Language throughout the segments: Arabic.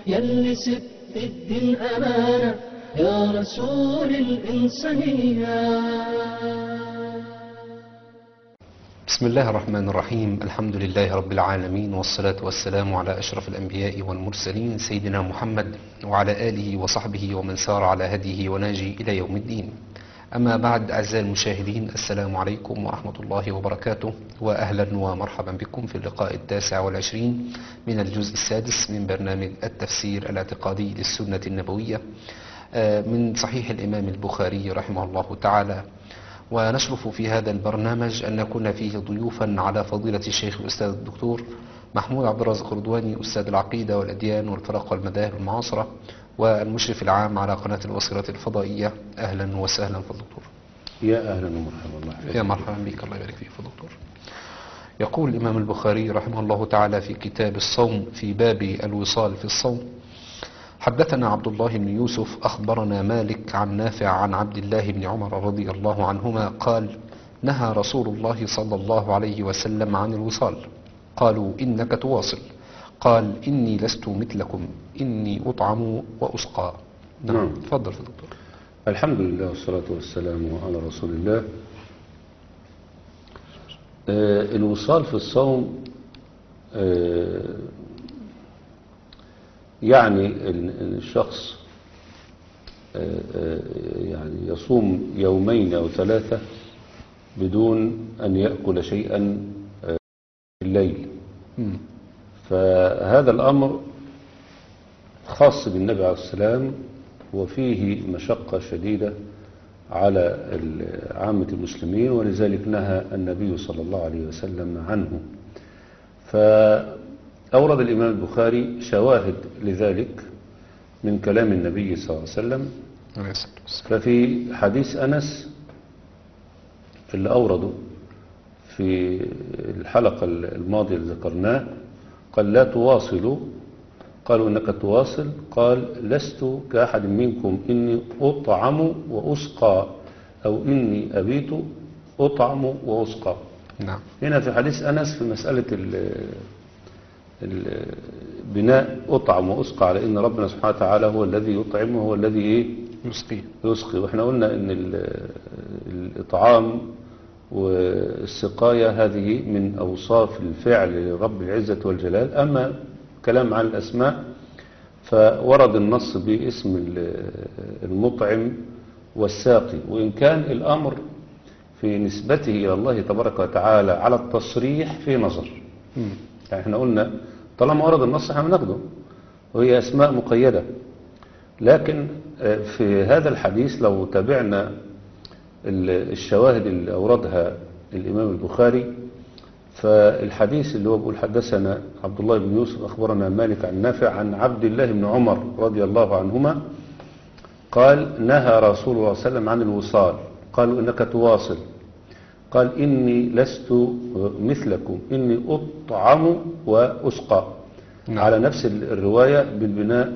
يلي سبت الدين أمانة يا رسول الإنسانية. بسم الله الرحمن الرحيم. الحمد لله رب العالمين، والصلاة والسلام على أشرف الأنبياء والمرسلين سيدنا محمد وعلى آله وصحبه ومن سار على هديه وناجي إلى يوم الدين. أما بعد، أعزائي المشاهدين، السلام عليكم ورحمة الله وبركاته، وأهلا ومرحبا بكم في اللقاء 29 من الجزء السادس من برنامج التفسير الاعتقادي للسنة النبوية من صحيح الإمام البخاري رحمه الله تعالى. ونشرف في هذا البرنامج أن نكون فيه ضيوفا على فضيلة الشيخ الأستاذ الدكتور محمود عبد الرازق رضواني، أستاذ العقيدة والأديان والفرق والمذاهب المعاصرة والمشرف العام على قناة البصيرة الفضائية. أهلا وسهلا في الدكتور. يا أهلا ومرحبا. الله يا مرحبا بك، الله يبارك فيك في الدكتور. يقول الإمام البخاري رحمه الله تعالى في كتاب الصوم في باب الوصال في الصوم: حدثنا عبد الله بن يوسف أخبرنا مالك عن نافع عن عبد الله بن عمر رضي الله عنهما قال: نهى رسول الله صلى الله عليه وسلم عن الوصال. قالوا: إنك تواصل. قال: إني لست مثلكم، إني أطعم وأسقى. نعم، تفضل في الدكتور. الحمد لله والصلاة والسلام على رسول الله. الوصال في الصوم يعني الشخص يعني يصوم يومين أو ثلاثة بدون أن يأكل شيئا في الليل. فهذا الأمر خاص بالنبي عليه السلام، وفيه مشقة شديدة على عامة المسلمين، ولذلك نهى النبي صلى الله عليه وسلم عنه. فأورد الإمام البخاري شواهد لذلك من كلام النبي صلى الله عليه وسلم. ففي حديث أنس اللي أورده في الحلقة الماضية اللي ذكرناه، قال: لا تواصلوا. قالوا: إنك تواصل. قال: لست كأحد منكم، إني أطعم وأسقى، أو إني أبيت أطعم وأسقى. نعم. هنا في حديث أنس في مسألة بناء أطعم وأسقى على إن ربنا سبحانه وتعالى هو الذي يطعم وهو الذي يسقي. وإحنا قلنا إن الإطعام والسقاية هذه من أوصاف الفعل لرب العزة والجلال. أما كلام عن الأسماء فورد النص باسم المطعم والساقي، وإن كان الأمر في نسبته إلى الله تبارك وتعالى على التصريح في نظر. يعني احنا قلنا طالما ورد النص احنا بناخده، وهي أسماء مقيدة. لكن في هذا الحديث لو تابعنا الشواهد اللي أوردها الإمام البخاري، فالحديث اللي هو بيقول: حدثنا عبد الله بن يوسف أخبرنا مالك عن نافع عن عبد الله بن عمر رضي الله عنهما قال: نهى رسول الله صلى الله عليه وسلم عن الوصال. قالوا: إنك تواصل. قال: إني لست مثلكم، إني أطعم وأسقى. على نفس الرواية بالبناء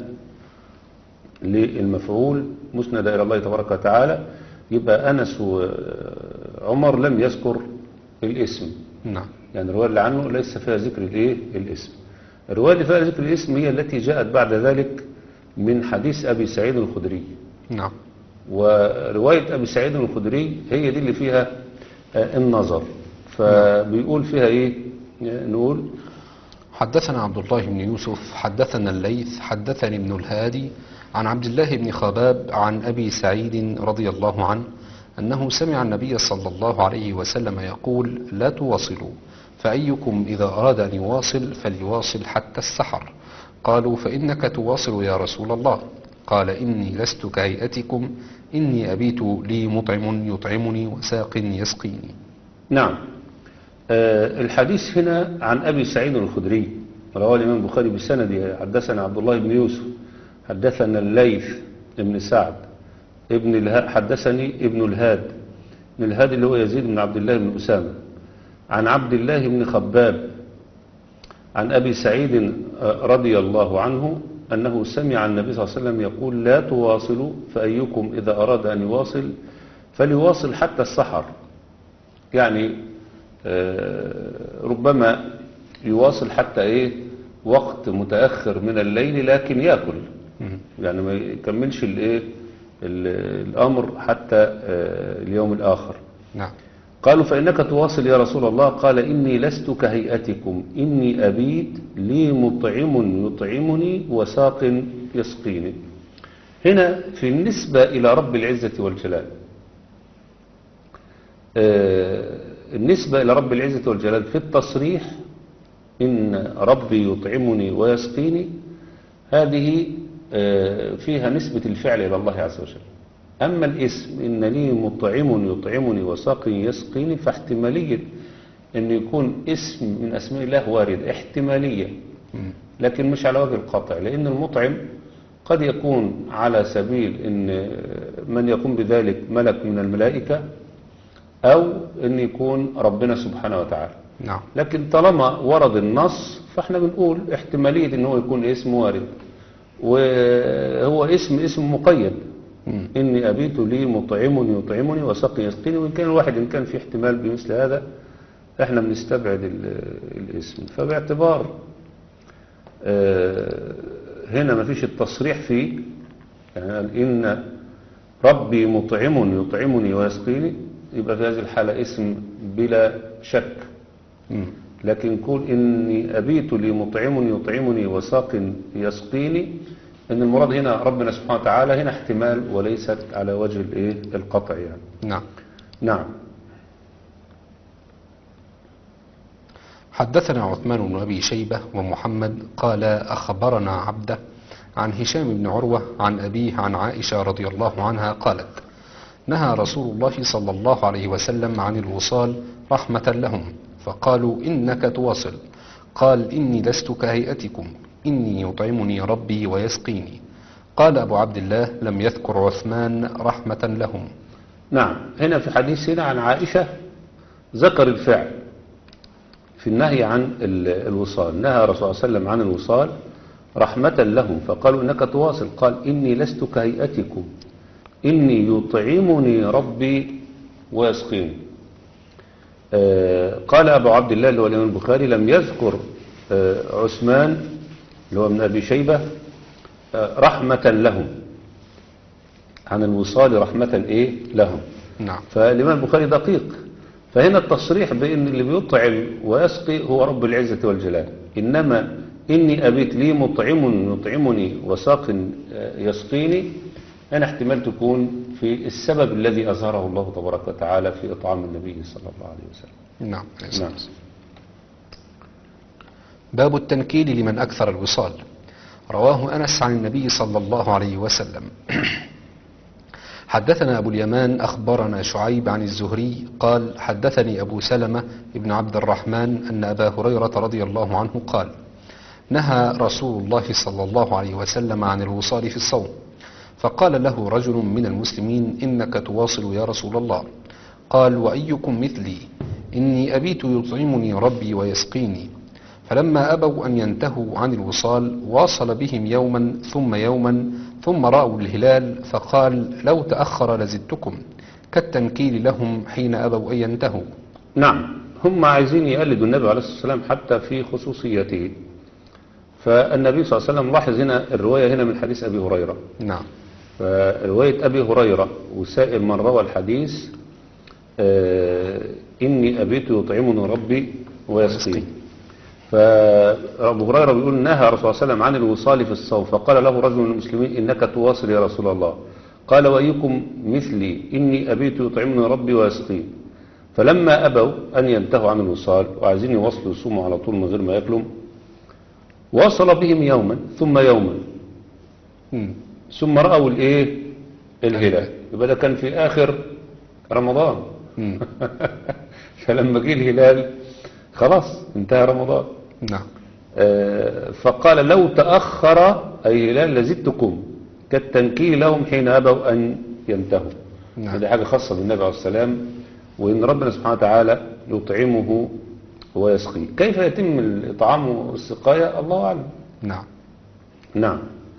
للمفعول مسند إلى الله تبارك وتعالى. يبقى أنس وعمر لم يذكر الاسم. نعم. يعني الرواية اللي عنه ليس فيها ذكر الاسم. الرواية اللي فيها ذكر الاسم هي التي جاءت بعد ذلك من حديث أبي سعيد الخدري. نعم. ورواية أبي سعيد الخدري هي دي اللي فيها النظر. فبيقول فيها ايه؟ نقول: حدثنا عبد الله بن يوسف حدثنا الليث حدثني ابن الهادي عن عبد الله بن خباب عن أبي سعيد رضي الله عنه أنه سمع النبي صلى الله عليه وسلم يقول: لا تواصلوا، فأيكم إذا أراد أن يواصل فليواصل حتى السحر. قالوا: فإنك تواصل يا رسول الله. قال: إني لست كهيئتكم، إني أبيت لي مطعم يطعمني وساق يسقيني. نعم. الحديث هنا عن أبي سعيد الخدري، رواه الإمام البخاري بسند: حدثنا عبد الله بن يوسف حدثنا الليث بن سعد حدثني ابن الهاد. ابن الهاد اللي هو يزيد بن عبد الله بن أسامة، عن عبد الله بن خباب عن أبي سعيد رضي الله عنه أنه سمع النبي صلى الله عليه وسلم يقول: لا تواصلوا، فأيكم إذا أراد أن يواصل فليواصل حتى السحر. يعني ربما يواصل حتى وقت متأخر من الليل لكن يأكل، مم. يعني ما يكملش الايه الأمر حتى اليوم الآخر. نعم. قالوا فإنك تواصل يا رسول الله؟ قال إني لست كهيئتكم، إني أبيت لي مطعم يطعمني وساق يسقيني. هنا في النسبة إلى رب العزة والجلال، النسبة إلى رب العزة والجلال في التصريح إن ربي يطعمني ويسقيني، هذه فيها نسبة الفعل إلى الله عز وجل. أما الاسم إن لي مطعم يطعمني وساق يسقيني، فاحتمالية أن يكون اسم من أسماء الله وارد، احتمالية، مم. لكن مش على وجه القطع، لأن المطعم قد يكون على سبيل أن من يقوم بذلك ملك من الملائكة، أو أن يكون ربنا سبحانه وتعالى. نعم. لكن طالما ورد النص فاحنا بنقول احتمالية أنه يكون اسم وارد، وهو اسم مقيد. مم. إني أبيت لي مطعم يطعمني وسقي يسقيني، وإن كان الواحد إن كان في احتمال بمثل هذا احنا بنستبعد الاسم. فباعتبار هنا ما فيش التصريح فيه، يعني قال إن ربي مطعم يطعمني ويسقيني، يبقى في هذه الحالة اسم بلا شك. مم. لكن قول إني أبيت لي مطعم يطعمني وساق يسقيني، إن المراد هنا ربنا سبحانه وتعالى، هنا احتمال وليست على وجه الإيه القطع يعني. نعم. نعم. حدثنا عثمان بن أبي شيبة ومحمد قال أخبرنا عبده عن هشام بن عروة عن أبيه عن عائشة رضي الله عنها قالت: نهى رسول الله صلى الله عليه وسلم عن الوصال رحمة لهم، فقالوا إنك تواصل، قال إني لست كهيئتكم، إني يطعمني ربي ويسقيني. قال أبو عبد الله: لم يذكر عثمان رحمة لهم. نعم. هنا في حديثنا عن عائشة ذكر الفعل في النهي عن الوصال، نهى رسول الله صلى الله عليه وسلم عن الوصال رحمة لهم، فقالوا إنك تواصل، قال إني لست كهيئتكم، إني يطعمني ربي ويسقيني. قال أبو عبد الله اللي هو الإمام البخاري: لم يذكر عثمان اللي هو من أبي شيبة رحمة لهم، عن الوصال رحمة إيه لهم. نعم. فالإمام البخاري دقيق، فهنا التصريح بأن اللي بيطعم ويسقي هو رب العزة والجلال، إنما إني أبيت لي مطعم يطعمني وساق يسقيني، أنا احتمال تكون في السبب الذي أظهره الله تبارك وتعالى في إطعام النبي صلى الله عليه وسلم. نعم. نعم. باب التنكيل لمن أكثر الوصال. رواه أنس عن النبي صلى الله عليه وسلم. حدثنا أبو اليمان أخبرنا شعيب عن الزهري قال: حدثني أبو سلمة ابن عبد الرحمن أن أبا هريرة رضي الله عنه قال: نهى رسول الله صلى الله عليه وسلم عن الوصال في الصوم، فقال له رجل من المسلمين: إنك تواصل يا رسول الله. قال: وأيكم مثلي؟ إني أبيت يطعمني ربي ويسقيني. فلما أبوا أن ينتهوا عن الوصال واصل بهم يوما ثم يوما، ثم رأوا الهلال فقال: لو تأخر لزدتكم، كالتنكيل لهم حين أبوا أن ينتهوا. نعم. هم عايزين يقلدوا النبي عليه الصلاة والسلام حتى في خصوصيته. فالنبي صلى الله عليه وسلم لاحظ هنا الرواية هنا من حديث أبي هريرة. نعم. فرواية أبي هريرة وسائر من روى الحديث إني أبيت يطعمني ربي ويسقي. فأبو هريرة بيقول: نهى رسول الله صلى الله عليه وسلم عن الوصال في الصوم، فقال له رجل من المسلمين: إنك تواصل يا رسول الله. قال: وأيكم مثلي؟ إني أبيت يطعمني ربي ويسقي. فلما أبوا أن ينتهوا عن الوصال وعايزين يواصلوا يصوموا على طول من غير ما ياكلوا، واصل بهم يوما ثم يوما، ثم رأوا الايه الهلال. يبقى ده كان في آخر رمضان. فلما جه الهلال خلاص انتهى رمضان. نعم. فقال: لو تأخر أي هلال لزدتكم، كالتنكيل لهم حين أبوا أن ينتهوا. نعم. هذه حاجة خاصة بالنبي عليه السلام، وإن ربنا سبحانه وتعالى يطعمه ويسقيه. كيف يتم الإطعام والسقاية الله أعلم. نعم. نعم.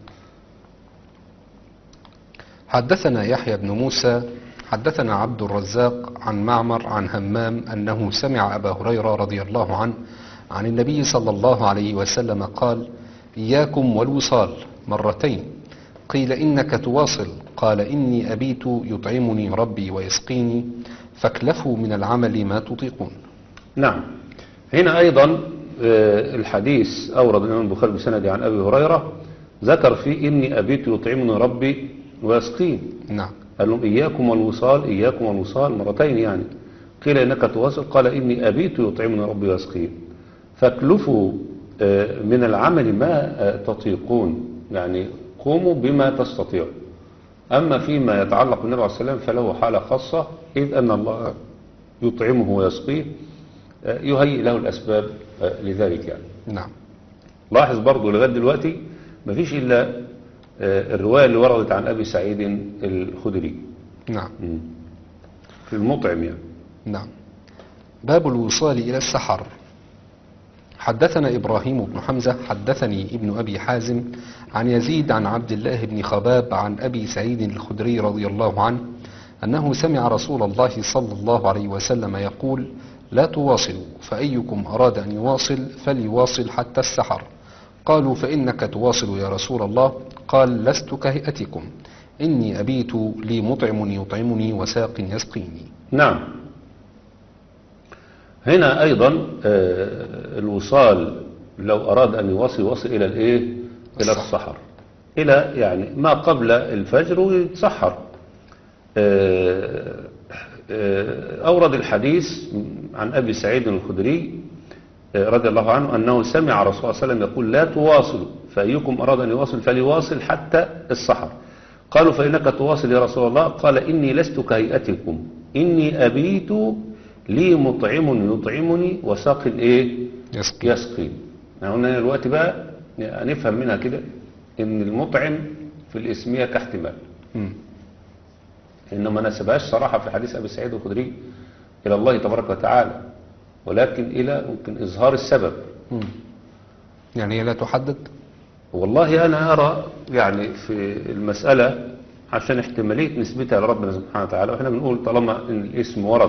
حدثنا يحيى بن موسى حدثنا عبد الرزاق عن معمر عن همام أنه سمع أبا هريرة رضي الله عنه عن النبي صلى الله عليه وسلم قال: إياكم والوصال مرتين. قيل: إنك تواصل؟ قال: إني أبيت يطعمني ربي ويسقيني، فاكلفوا من العمل ما تطيقون. نعم. هنا أيضا الحديث أورد الإمام البخاري بسند عن أبي هريرة، ذكر فيه: إني أبيت يطعمني ربي ويسقيني. نعم. قال لهم: إياكم والوصال، إياكم والوصال مرتين يعني. قيل: إنك تواصل؟ قال: إني أبيت يطعمني ربي ويسقيني، فاكلفوا من العمل ما تطيقون، يعني قوموا بما تستطيعوا. أما فيما يتعلق بالنبي عليه السلام فله حالة خاصة، إذ أن الله يطعمه ويسقيه، يهيئ له الأسباب لذلك يعني. نعم. لاحظ برضو لغاية دلوقتي مفيش إلا الرواية اللي وردت عن أبي سعيد الخدري نعم. في المطعم يعني. نعم. باب الوصال إلى السحر. حدثنا إبراهيم بن حمزة حدثني ابن أبي حازم عن يزيد عن عبد الله بن خباب عن أبي سعيد الخدري رضي الله عنه أنه سمع رسول الله صلى الله عليه وسلم يقول: لا تواصلوا، فأيكم أراد أن يواصل فليواصل حتى السحر. قالوا: فإنك تواصل يا رسول الله؟ قال: لست كهيئتكم، إني أبيت لي مطعم يطعمني وساق يسقيني. نعم. هنا أيضا الوصال لو أراد أن يواصل إلى الإيه؟ إلى السحر، إلى يعني ما قبل الفجر ويتسحر. أورد الحديث عن أبي سعيد الخدري رضي الله عنه أنه سمع رسول الله صلى الله عليه وسلم يقول: لا تواصلوا، فأيكم أراد أن يواصل فليواصل حتى السحر. قالوا: فإنك تواصل يا رسول الله؟ قال: إني لست كهيئتكم، إني أبيت لي مطعم يطعمني وساق إيه؟ يسقي. يعني الوقت بقى نفهم منها كده إن المطعم في الاسمية كاحتمال، إنما نسبهاش صراحة في حديث أبي سعيد الخدري إلى الله تبارك وتعالى، ولكن إلى ممكن إظهار السبب. يعني لا تحدد. والله أنا أرى يعني في المسألة عشان احتمالية نسبتها لربنا سبحانه وتعالى، وإحنا بنقول طالما إن الاسم ورد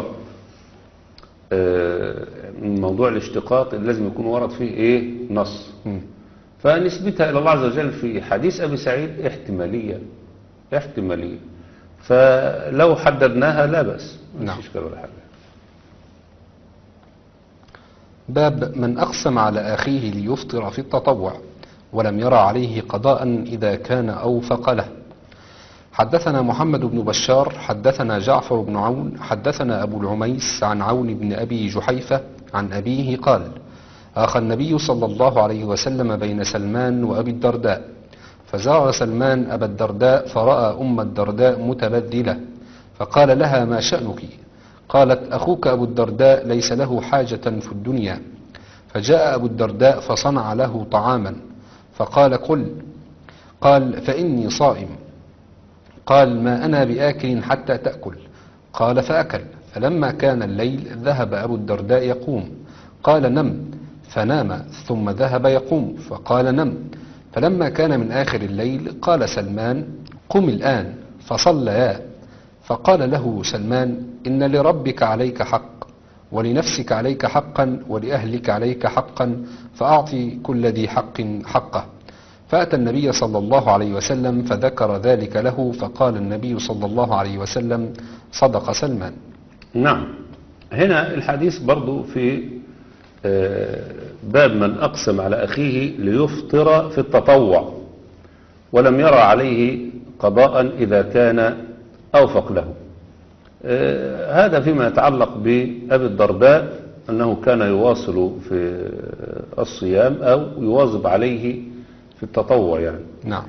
من موضوع الاشتقاق لازم يكون ورد فيه إيه؟ نص. فنسبتها إلى الله عز وجل في حديث أبي سعيد احتمالية، فلو حددناها لا بأس، مش إشكال ولا حاجة. باب من أقسم على أخيه ليفطر في التطوع ولم يرى عليه قضاء إذا كان أوفق له. حدثنا محمد بن بشار حدثنا جعفر بن عون حدثنا أبو العميس عن عون بن أبي جحيفة عن أبيه قال: آخى النبي صلى الله عليه وسلم بين سلمان وأبي الدرداء، فزار سلمان أبا الدرداء فرأى أم الدرداء متبذلة، فقال لها: ما شأنك؟ قالت: أخوك أبو الدرداء ليس له حاجة في الدنيا. فجاء أبو الدرداء فصنع له طعاما، فقال: قل. قال: فإني صائم. قال: ما أنا بآكل حتى تأكل. قال: فأكل. فلما كان الليل ذهب أبو الدرداء يقوم، قال: نم، فنام، ثم ذهب يقوم، فقال: نم. فلما كان من آخر الليل قال سلمان: قم الآن، فصليا. فقال له سلمان: إن لربك عليك حق، ولنفسك عليك حقا، ولأهلك عليك حقا، فأعطي كل ذي حق حقه. فأتى النبي صلى الله عليه وسلم فذكر ذلك له، فقال النبي صلى الله عليه وسلم: صدق سلمان. نعم. هنا الحديث برضو في باب من أقسم على أخيه ليفطر في التطوع ولم يرى عليه قضاء إذا كان أوفق له. هذا فيما يتعلق بأبي الدرداء أنه كان يواصل في الصيام أو يواظب عليه في التطوع يعني. نعم.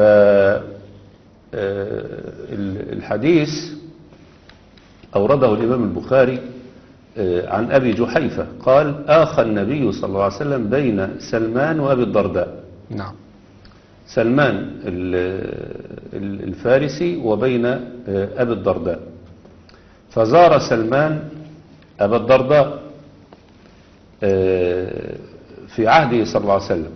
فالحديث أورده الإمام البخاري عن أبي جحيفة قال: آخى النبي صلى الله عليه وسلم بين سلمان وأبي الدرداء. نعم. سلمان الفارسي وبين أبي الدرداء، فزار سلمان أبا الدرداء في عهده صلى الله عليه وسلم،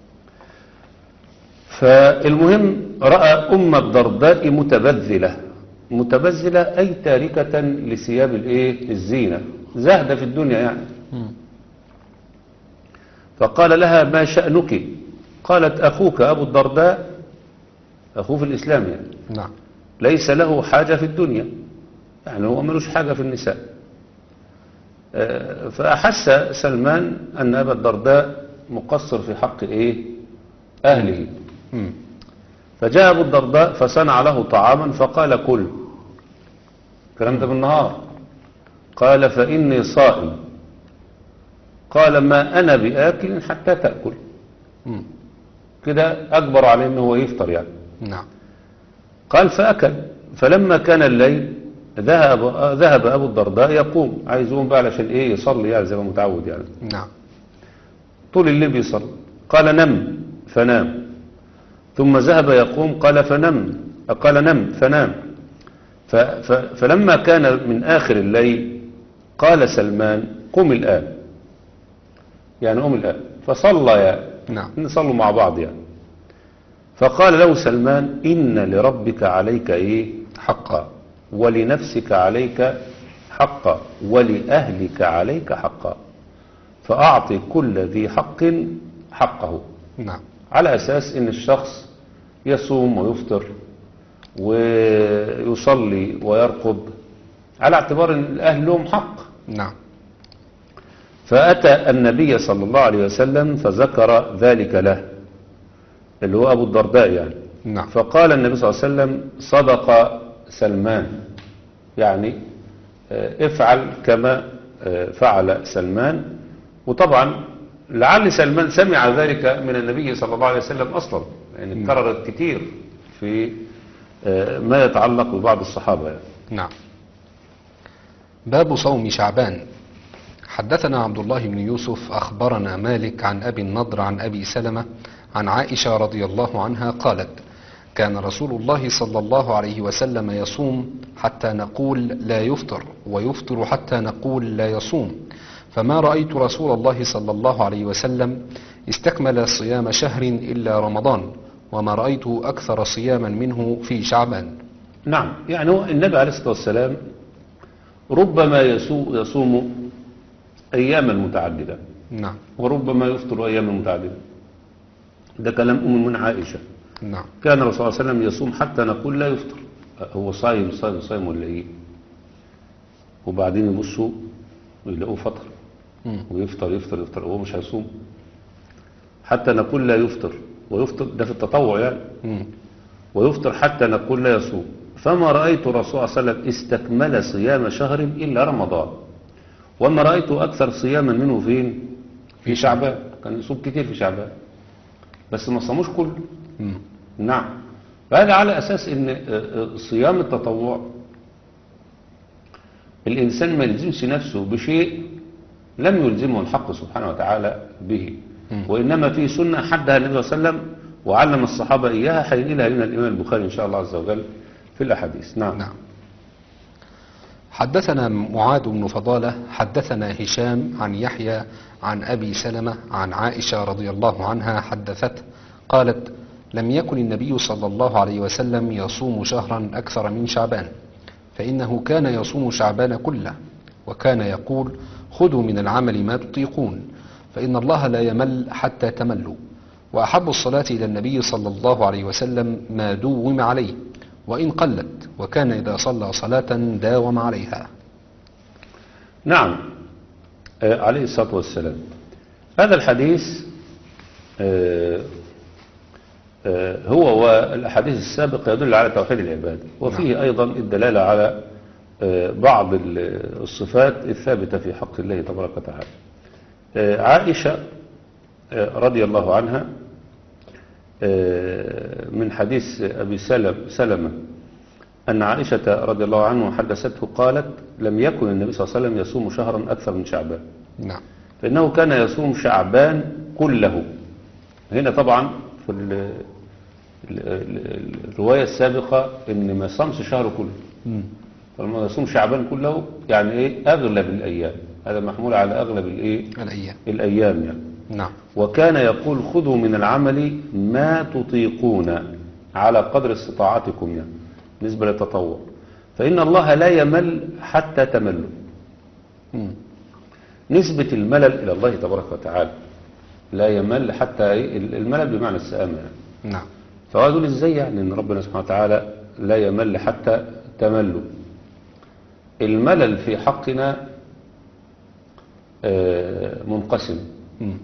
فالمهم رأى أم الدرداء متبذلة أي تاركة لثياب الزينة، زاهدة في الدنيا يعني. فقال لها ما شأنك؟ قالت أخوك أبو الدرداء، أخوه في الإسلام يعني، نعم. ليس له حاجة في الدنيا، يعني هو ملوش حاجة في النساء. فأحس سلمان أن أبا الدرداء مقصر في حق أهله. مم. فجاء أبو الدرداء فصنع له طعاما فقال كل. الكلام ده بالنهار. قال فإني صائم. قال ما أنا بآكل حتى تأكل. مم. كده أكبر عليه أنه هو يفطر يعني. نعم. قال فأكل. فلما كان الليل ذهب أبو الدرداء يقوم، عايز يقوم بقى علشان يصلي يعني زي ما متعود يعني. نعم. طول الليل بيصلي. قال نم فنام. ثم ذهب يقوم قال نم فنام. فلما كان من آخر الليل قال سلمان قم الآن، يعني قم الآن. فصلى نعم. نصلوا مع بعض يعني. فقال له سلمان إن لربك عليك حقا، ولنفسك عليك حقا، ولأهلك عليك حقا، فأعطي كل ذي حق حقه. نعم. على أساس إن الشخص يصوم ويفطر ويصلي ويرقد على اعتبار أن الأهل لهم حق. نعم. فأتى النبي صلى الله عليه وسلم فذكر ذلك له، اللي هو أبو الدرداء يعني. نعم. فقال النبي صلى الله عليه وسلم صدق سلمان، يعني افعل كما فعل سلمان. وطبعا لعل سلمان سمع ذلك من النبي صلى الله عليه وسلم أصلا، يعني كررت كتير في ما يتعلق ببعض الصحابة يعني. نعم. باب صوم شعبان. حدثنا عبد الله بن يوسف أخبرنا مالك عن أبي النضر عن أبي سلمة عن عائشة رضي الله عنها قالت كان رسول الله صلى الله عليه وسلم يصوم حتى نقول لا يفطر، ويفطر حتى نقول لا يصوم، فما رأيت رسول الله صلى الله عليه وسلم استكمل صيام شهر إلا رمضان، وما رأيت أكثر صياما منه في شعبان. نعم، يعني هو النبي عليه الصلاة والسلام ربما يصوم أياما متعددة، نعم. وربما يفطر أياما متعددة. ده كلام أم من عائشة. نعم. كان الرسول صلى الله عليه وسلم يصوم حتى نقول لا يفطر. هو صايم ولا إيه؟ وبعدين يبصوا ويلاقوه فطر ويفطر وهو مش هيصوم حتى نقول لا يفطر، ويفطر ده في التطوع يعني. ويفطر حتى نقول لا يصوم. فما رأيت الرسول صلى الله عليه وسلم استكمل صيام شهر إلا رمضان، وما رأيت أكثر صياما منه فين؟ في شعبان. كان يصوم كتير في شعبان بس ما صاموش كله. نعم. فهذا على أساس أن صيام التطوع الإنسان ما يلزمش نفسه بشيء لم يلزمه الحق سبحانه وتعالى به، وإنما في سنة حدها النبي صلى الله عليه وسلم وعلم الصحابة إياها، هينقلها لنا الإمام البخاري إن شاء الله عز وجل في الأحاديث. نعم. نعم. حدثنا معاذ بن فضالة حدثنا هشام عن يحيى عن أبي سلمة عن عائشة رضي الله عنها حدثت قالت لم يكن النبي صلى الله عليه وسلم يصوم شهرا أكثر من شعبان، فإنه كان يصوم شعبان كله، وكان يقول خذوا من العمل ما تطيقون، فإن الله لا يمل حتى تملوا. وأحب الصلاة إلى النبي صلى الله عليه وسلم ما دوم عليه وإن قلت، وكان إذا صلى صلاة داوم عليها. نعم، عليه الصلاة والسلام. هذا الحديث هو والأحاديث السابقة يدل على توحيد العباد، وفيه أيضا الدلالة على بعض الصفات الثابتة في حق الله تبارك وتعالى. عائشة رضي الله عنها من حديث أبي سلمة أن عائشة رضي الله عنه حدثته قالت لم يكن النبي صلى الله عليه وسلم يصوم شهرا أكثر من شعبان. نعم. فإنه كان يصوم شعبان كله. هنا طبعا في الرواية السابقة إن ما صامش شهر كله، فلما يصوم شعبان كله يعني أغلب الأيام. هذا محمول على أغلب الأيام يعني. نعم. وكان يقول خذوا من العمل ما تطيقون على قدر استطاعتكم يعني بالنسبة للتطوع، فإن الله لا يمل حتى تملوا. نسبة الملل إلى الله تبارك وتعالى لا يمل حتى الملل بمعنى السآمة يعني. نعم. فهو يقول ازاي يعني ان ربنا سبحانه وتعالى لا يمل حتى تملوا. الملل في حقنا منقسم، مم.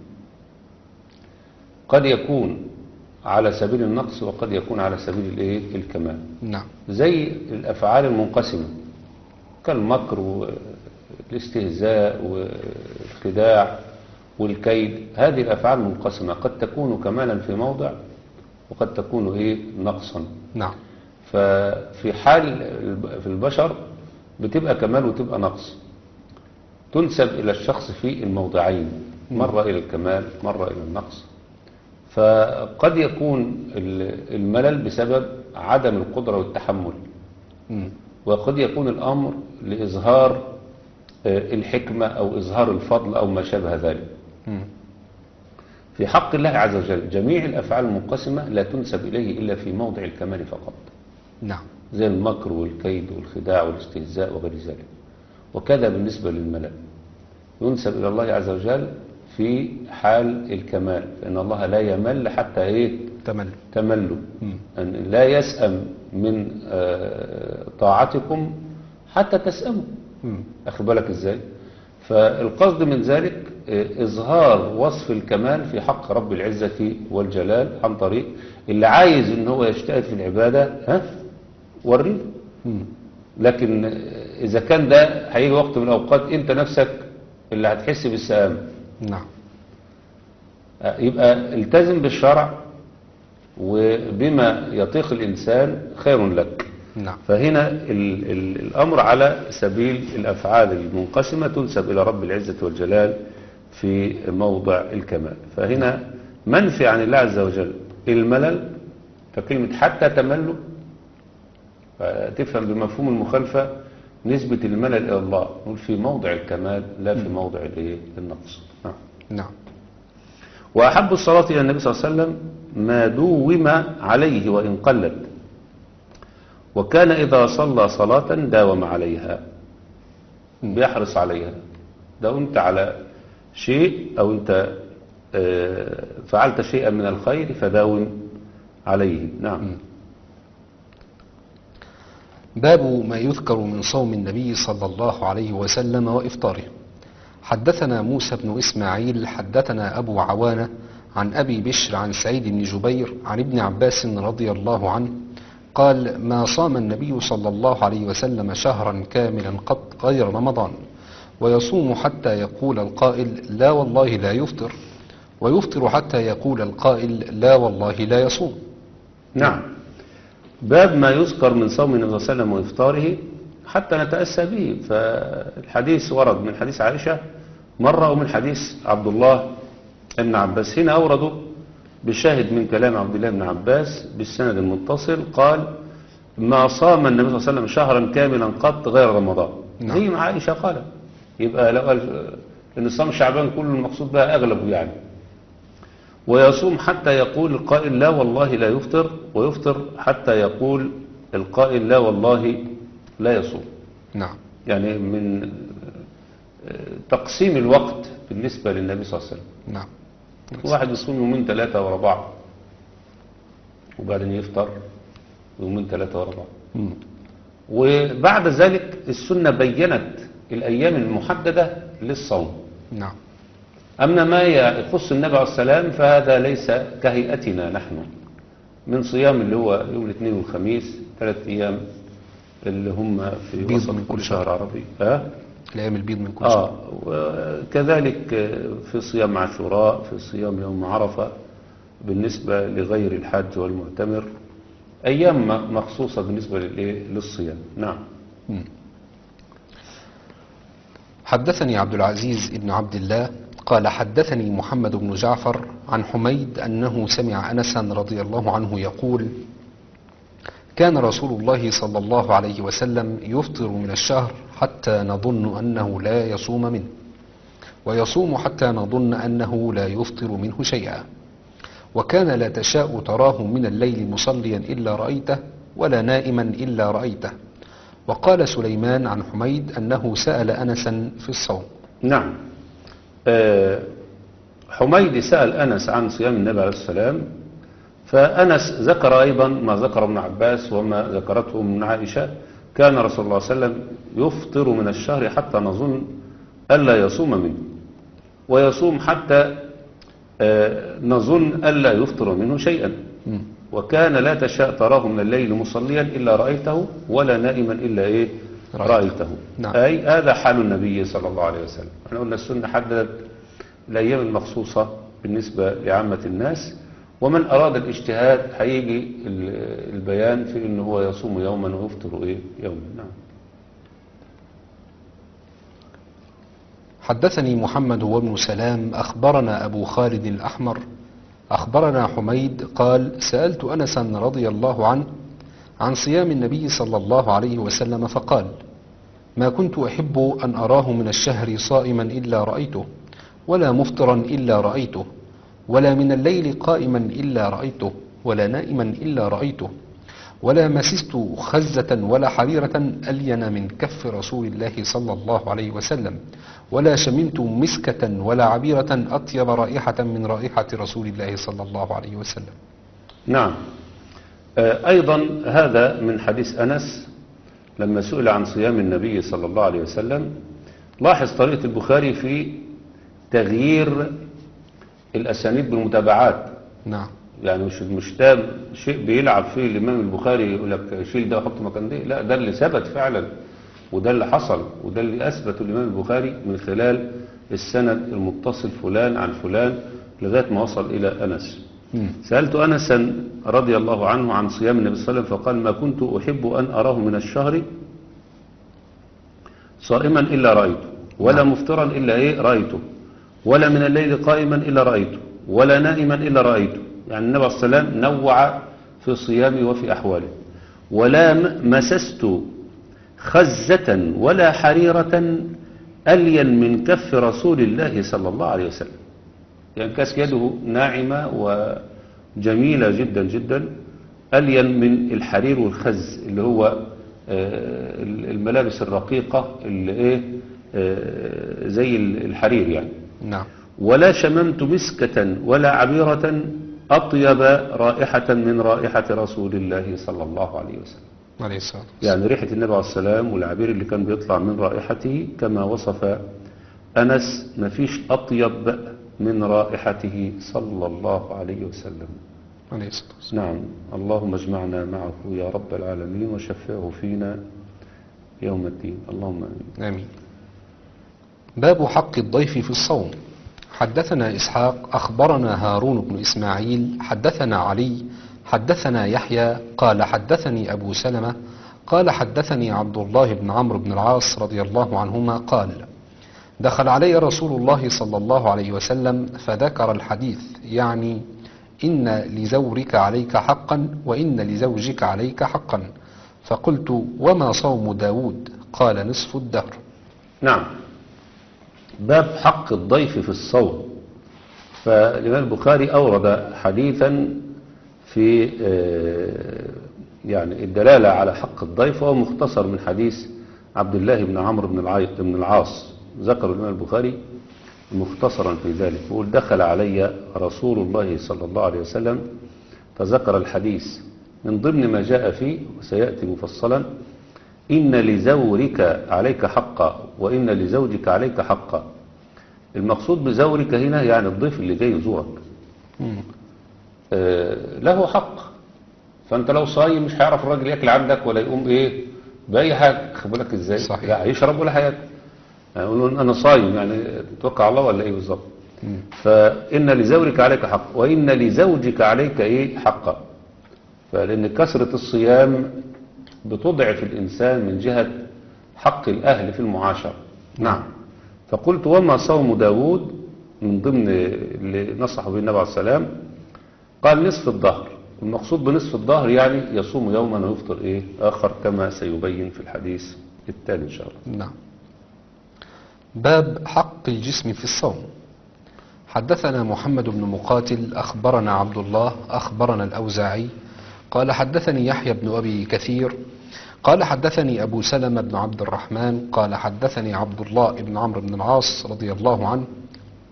قد يكون على سبيل النقص وقد يكون على سبيل الايه الكمال. نعم. زي الافعال المنقسمه كالمكر والاستهزاء والخداع والكيد، هذه الافعال منقسمه، قد تكون كمالا في موضع وقد تكون ايه نقصا. نعم. ففي حال في البشر بتبقى كمال وتبقى نقص، تنسب إلى الشخص في الموضعين، مرة إلى الكمال مرة إلى النقص. فقد يكون الملل بسبب عدم القدرة والتحمل، مم. وقد يكون الأمر لإظهار الحكمة أو إظهار الفضل أو ما شابه ذلك. مم. في حق الله عز وجل جميع الأفعال المنقسمة لا تنسب إليه إلا في موضع الكمال فقط، نعم. زي المكر والكيد والخداع والاستهزاء وغير ذلك. وكذا بالنسبة للملل ينسب إلى الله عز وجل في حال الكمال، فإن الله لا يمل حتى إيه تملوا، أن لا يسأم من طاعتكم حتى تسأموا. أخذ بالك إزاي؟ فالقصد من ذلك إظهار وصف الكمال في حق رب العزة والجلال عن طريق اللي عايز إن هو يجتهد في العبادة وريه. لكن إذا كان ده هيجي وقت من الأوقات أنت نفسك اللي هتحس بالسآمة. نعم. يبقى التزم بالشرع وبما يطيق الإنسان خير لك. نعم. فهنا الأمر على سبيل الأفعال المنقسمة تنسب إلى رب العزة والجلال في موضع الكمال. فهنا منفي عن الله عز وجل الملل، فكلمة حتى تملوا تفهم بمفهوم المخالفة نسبة الملل إلى الله، نقول في موضع الكمال لا في موضع النقص. نعم. وأحب الصلاة إلى النبي صلى الله عليه وسلم ما دوم عليه وإن قلت، وكان إذا صلى صلاة داوم عليها، بيحرص عليها. داومت على شيء أو أنت فعلت شيئا من الخير فداوم عليه. نعم. باب ما يذكر من صوم النبي صلى الله عليه وسلم وإفطاره. حدثنا موسى بن إسماعيل حدثنا أبو عوانة عن أبي بشر عن سعيد بن جبير عن ابن عباس رضي الله عنه قال: ما صام النبي صلى الله عليه وسلم شهرا كاملا قط غير رمضان، ويصوم حتى يقول القائل لا والله لا يفطر، ويفطر حتى يقول القائل لا والله لا يصوم. نعم. باب ما يذكر من صوم النبي صلى الله عليه وسلم وإفطاره حتى نتأسى به. فالحديث ورد من حديث عائشة مرة ومن حديث عبد الله بن عباس. هنا أوردوا بالشاهد من كلام عبد الله بن عباس بالسند المتصل قال: ما صام النبي صلى الله عليه وسلم شهرا كاملا قط غير رمضان. نعم. زي ما عائشة قالت. يبقى لو قال إن صام شعبان كله المقصود بها أغلبه يعني. ويصوم حتى يقول القائل لا والله لا يفطر، ويفطر حتى يقول القائل لا والله لا يصوم. نعم. يعني من تقسيم الوقت بالنسبة للنبي صلى الله عليه وسلم. نعم. واحد يصوم يومين ثلاثة ورا بعض وبعدين يفطر يومين ثلاثة ورا بعض. وبعد ذلك السنة بيّنت الأيام المحددة للصوم. نعم. أما ما يخص النبي عليه السلام فهذا ليس كهيئتنا نحن من صيام اللي هو يوم الاثنين والخميس 3 أيام اللي هم في وسط كل شهر عربي. الأيام البيض من كل شهر. وكذلك في صيام عاشوراء، في صيام يوم عرفة بالنسبة لغير الحاج والمعتمر، أيام مخصوصة بالنسبة للصيام. نعم. حدثني عبد العزيز بن عبد الله قال حدثني محمد بن جعفر عن حميد أنه سمع أنسا رضي الله عنه يقول: كان رسول الله صلى الله عليه وسلم يفطر من الشهر حتى نظن أنه لا يصوم منه، ويصوم حتى نظن أنه لا يفطر منه شيئا، وكان لا تشاء تراه من الليل مصليا إلا رأيته، ولا نائما إلا رأيته. وقال سليمان عن حميد أنه سأل أنسا في الصوم. نعم. حميد سأل أنس عن صيام النبي عليه السلام، فأنس ذكر أيضا ما ذكر ابن عباس وما ذكرته من عائشة، كان رسول الله صلى الله عليه وسلم يفطر من الشهر حتى نظن ألا يصوم منه، ويصوم حتى نظن ألا يفطر منه شيئا، وكان لا تشاء تراه من الليل مصليا إلا رأيته ولا نائما إلا إيه رأيته. نعم. أي هذا حال النبي صلى الله عليه وسلم. احنا قلنا السنة حددت الأيام المخصوصة بالنسبة لعامة الناس، ومن أراد الاجتهاد هيجي البيان في أنه هو يصوم يوما ويفطر إيه يوما. نعم. حدثني محمد وابن سلام أخبرنا أبو خالد الأحمر أخبرنا حميد قال سألت أنسا رضي الله عنه عن صيام النبي صلى الله عليه وسلم فقال ما كنت أحب أن أراه من الشهر صائما إلا رأيته، ولا مفطرا إلا رأيته، ولا من الليل قائما إلا رأيته، ولا نائما إلا رأيته، ولا مسست خزة ولا حريرة ألين من كف رسول الله صلى الله عليه وسلم، ولا شممت مسكة ولا عبيرة أطيب رائحة من رائحة رسول الله صلى الله عليه وسلم. نعم. أيضا هذا من حديث أنس لما سئل عن صيام النبي صلى الله عليه وسلم. لاحظ طريقة البخاري في تغيير الأسانيد بالمتابعات. نعم. يعني مش ده شيء بيلعب فيه الإمام البخاري يقول لك شيل ده وحط مكان ده، لا، ده اللي ثبت فعلا، وده اللي حصل، وده اللي أثبته الإمام البخاري من خلال السند المتصل فلان عن فلان لغاية ما وصل إلى أنس. سألت أنسا رضي الله عنه عن صيام النبي صلى الله عليه وسلم فقال ما كنت أحب أن أراه من الشهر صائما إلا رأيته، ولا مفطرا إلا إيه رأيته، ولا من الليل قائما إلا رأيته، ولا نائما إلا رأيته. يعني النبي عليه الصلاة والسلام نوع في صيامه وفي أحواله. ولا مسست خزة ولا حريرة ألين من كف رسول الله صلى الله عليه وسلم. يعني كانت يده ناعمة وجميلة جدا جدا، ألين من الحرير والخز اللي هو الملابس الرقيقة اللي إيه زي الحرير يعني. نعم. ولا شممت مسكة ولا عبيرة أطيب رائحة من رائحة رسول الله صلى الله عليه وسلم. عليه الصلاة والسلام. يعني ريحة النبي عليه السلام والعبير اللي كان بيطلع من رائحته كما وصف أنس مفيش أطيب من رائحته صلى الله عليه وسلم. عليه الصلاة والسلام. نعم. اللهم اجمعنا معه يا رب العالمين وشفعه فينا يوم الدين. اللهم آمين. آمين. باب حق الضيف في الصوم. حدثنا إسحاق أخبرنا هارون بن إسماعيل حدثنا علي حدثنا يحيى قال حدثني أبو سلمة قال حدثني عبد الله بن عمرو بن العاص رضي الله عنهما قال دخل علي رسول الله صلى الله عليه وسلم فذكر الحديث، يعني إن لزورك عليك حقا وإن لزوجك عليك حقا، فقلت وما صوم داود؟ قال نصف الدهر. نعم. باب حق الضيف في الصوم. فالإمام البخاري أورد حديثا في يعني الدلالة على حق الضيف، وهو مختصر من حديث عبد الله بن عمرو بن العاص. ذكر الإمام البخاري مختصرا في ذلك، يقول دخل علي رسول الله صلى الله عليه وسلم فذكر الحديث من ضمن ما جاء فيه وسيأتي مفصلا إن لزورك عليك حقا وإن لزوجك عليك حقا. المقصود بزورك هنا يعني الضيف اللي جاي يزورك له حق. فأنت لو صايم مش هيعرف الراجل ياكل عندك ولا يقوم إيه بأي حاجة، خد بالك إزاي؟ صحيح. لا هيشرب ولا هياكل. يقولون أنا صايم، يعني توقع على الله ولا إيه بالظبط؟ فإن لزورك عليك حق وإن لزوجك عليك إيه حقا. فلأن كثرة الصيام بتضعف الإنسان من جهة حق الأهل في المعاشرة. نعم. فقلت وما صوم داود من ضمن اللي نصحه به النبي عليه السلام؟ قال نصف الظهر. المقصود بنصف الظهر يعني يصوم يوما ويفطر إيه آخر كما سيبين في الحديث التالي إن شاء الله. نعم. باب حق الجسم في الصوم. حدثنا محمد بن مقاتل أخبرنا عبد الله أخبرنا الأوزاعي قال حدثني يحيى بن أبي كثير قال حدثني أبو سلمة بن عبد الرحمن قال حدثني عبد الله بن عمرو بن العاص رضي الله عنه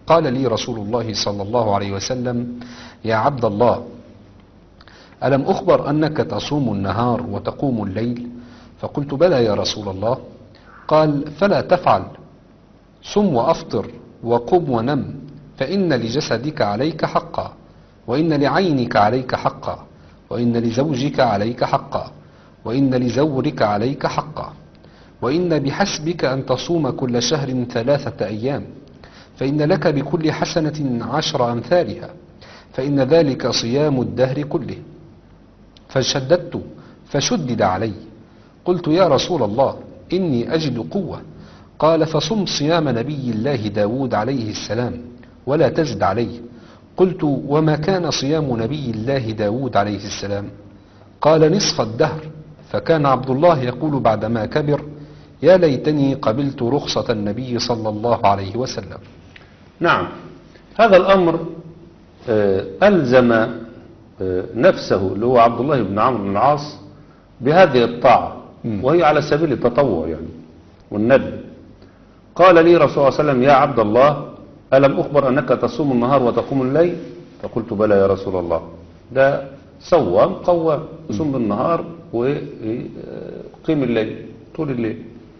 قال لي رسول الله صلى الله عليه وسلم: يا عبد الله، ألم أخبر أنك تصوم النهار وتقوم الليل؟ فقلت: بلى يا رسول الله. قال: فلا تفعل، صم وأفطر وقم ونم، فإن لجسدك عليك حقا، وإن لعينك عليك حقا، وإن لزوجك عليك حقا، وإن لزورك عليك حقا، وإن بحسبك أن تصوم كل شهر 3 أيام، فإن لك بكل حسنة 10 أمثالها، فإن ذلك صيام الدهر كله. فشددت فشدد علي. قلت: يا رسول الله، إني أجد قوة. قال: فصم صيام نبي الله داود عليه السلام ولا تزد عليه. قلت: وما كان صيام نبي الله داود عليه السلام؟ قال: نصف الدهر. فكان عبد الله يقول بعدما كبر: يا ليتني قبلت رخصة النبي صلى الله عليه وسلم. نعم، هذا الأمر ألزم نفسه اللي هو عبد الله بن عمرو بن العاص بهذه الطاعة، وهي على سبيل التطوع يعني والندب. قال لي رسول الله صلى الله عليه وسلم: يا عبد الله، ألم أخبر أنك تصوم النهار وتقوم الليل؟ فقلت: بلى يا رسول الله. ده صوام قوام، يصوم بالنهار ويقيم الليل طول الليل.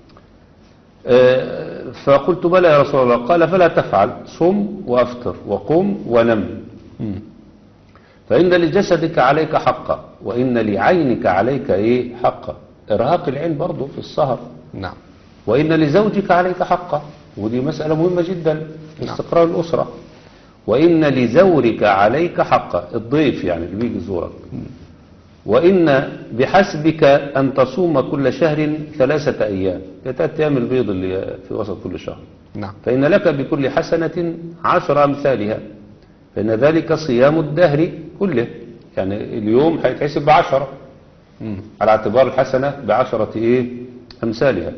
فقلت: بلى يا رسول الله. قال: فلا تفعل، صم وأفطر وقم ونم، فإن لجسدك عليك حقا، وإن لعينك عليك حقا. إرهاق العين برضو في السهر. نعم. وإن لزوجك عليك حقا، ودي مسألة مهمة جدا في استقرار الأسرة. وإن لزورك عليك حقا، الضيف يعني اللي بيجي يزورك. وإن بحسبك أن تصوم كل شهر 3 أيام، 3 أيام البيض اللي في وسط كل شهر. نعم. فإن لك بكل حسنة 10 أمثالها، فإن ذلك صيام الدهر كله. يعني اليوم هيتحسب ب10 على اعتبار الحسنة ب10 أمثالها.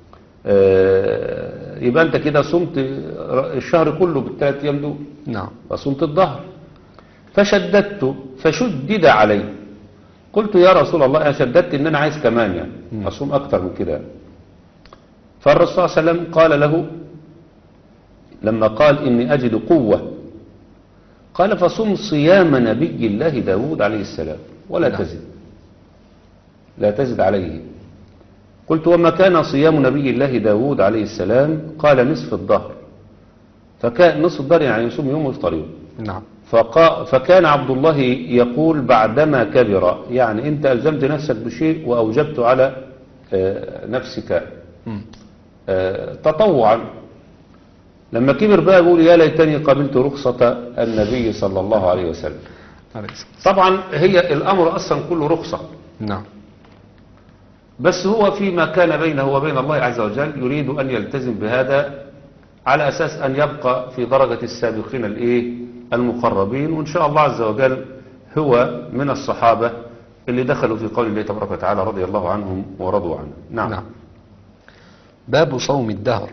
يبقى أنت كده صمت الشهر كله ب3 أيام دول. نعم. وصمت الظهر. فشددت فشدد علي. قلت: يا رسول الله، أنا شددت إن أنا عايز كمان يعني أصوم أكتر من كده. فالرسول صلى الله عليه وسلم قال له لما قال: إني أجد قوة، قال: فصم صيام نبي الله داود عليه السلام ولا تزد، لا تزد عليه. قلت: وما كان صيام نبي الله داود عليه السلام؟ قال: نصف الظهر. فكان نصف الظهر يعني يصوم يوم ويفطر يوم. نعم. فكان عبد الله يقول بعدما كبر، يعني أنت ألزمت نفسك بشيء وأوجبت على نفسك تطوعا. لما كبر بقى يقول: يا ليتني قبلت رخصة النبي صلى الله عليه وسلم. طبعا هي الأمر أصلا كله رخصة. نعم. بس هو فيما كان بينه وبين الله عز وجل يريد أن يلتزم بهذا على أساس أن يبقى في درجة السابقين المقربين، وإن شاء الله عز وجل هو من الصحابة اللي دخلوا في قول الله تبارك وتعالى: رضي الله عنهم ورضوا عنه. نعم. باب صوم الدهر.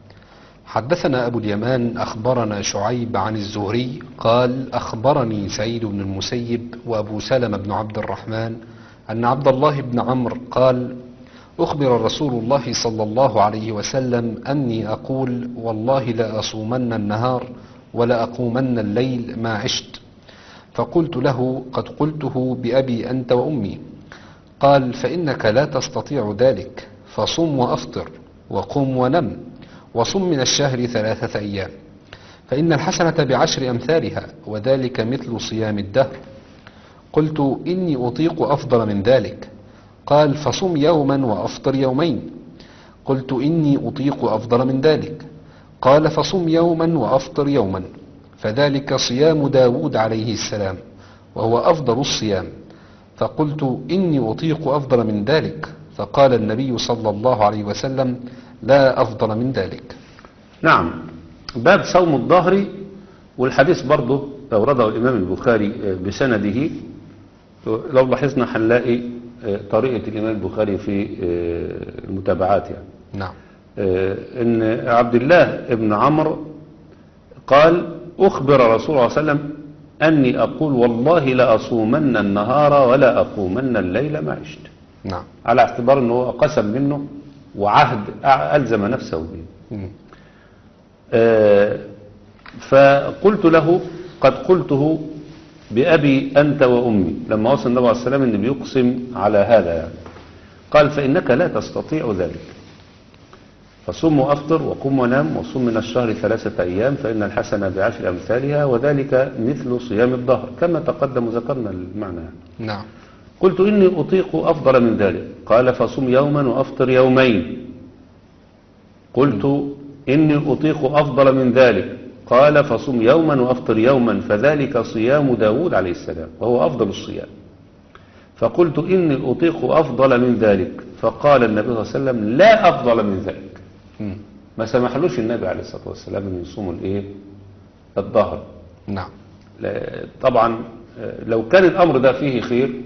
حدثنا أبو اليمان أخبرنا شعيب عن الزهري قال: أخبرني سعيد بن المسيب وأبو سلمة بن عبد الرحمن أن عبد الله بن عمرو قال: أخبر رسول الله صلى الله عليه وسلم أني أقول: والله لا أصومن النهار ولا أقومن الليل ما عشت. فقلت له: قد قلته بأبي أنت وأمي. قال: فإنك لا تستطيع ذلك، فصم وأفطر وقم ونم، وصم من الشهر 3 أيام، فإن الحسنة ب10 أمثالها، وذلك مثل صيام الدهر. قلت: إني أطيق أفضل من ذلك. قال: فصم يوما وأفطر يومين. قلت: إني أطيق أفضل من ذلك. قال: فصم يوما وأفطر يوما، فذلك صيام داود عليه السلام، وهو أفضل الصيام. فقلت: إني أطيق أفضل من ذلك. فقال النبي صلى الله عليه وسلم: لا أفضل من ذلك. نعم. باب صوم الظهر، والحديث برضه أورده الإمام البخاري بسنده. لو لاحظنا هنلاقي طريقة الإمام البخاري في المتابعات يعني. نعم. إن عبد الله بن عمرو قال: أخبر رسول الله صلى الله عليه وسلم أني أقول: والله لا أصومن النهار ولا أقومن الليل ما عشت. نعم. على اعتبار أنه قسم منه وعهد ألزم نفسه به. فقلت له قد قلته بأبي أنت وأمي، لما وصل النبي عليه السلام أن بيقسم على هذا يعني. قال فإنك لا تستطيع ذلك، فصم وأفطر وقم ونام وصم من الشهر 3 أيام فإن الحسنة ب10 أمثالها وذلك مثل صيام الدهر، كما تقدم ذكرنا المعنى. نعم. قلت إني أطيق أفضل من ذلك، قال فصم يوما وأفطر يومين. قلت إني أطيق أفضل من ذلك، قال فصم يوما وأفطر يوما فذلك صيام داود عليه السلام وهو أفضل الصيام. فقلت إني أطيق أفضل من ذلك، فقال النبي صلى الله عليه وسلم لا أفضل من ذلك. ما سمحلوش النبي عليه الصلاة والسلام أن يصوم الظهر. نعم. طبعا لو كان الأمر ده فيه خير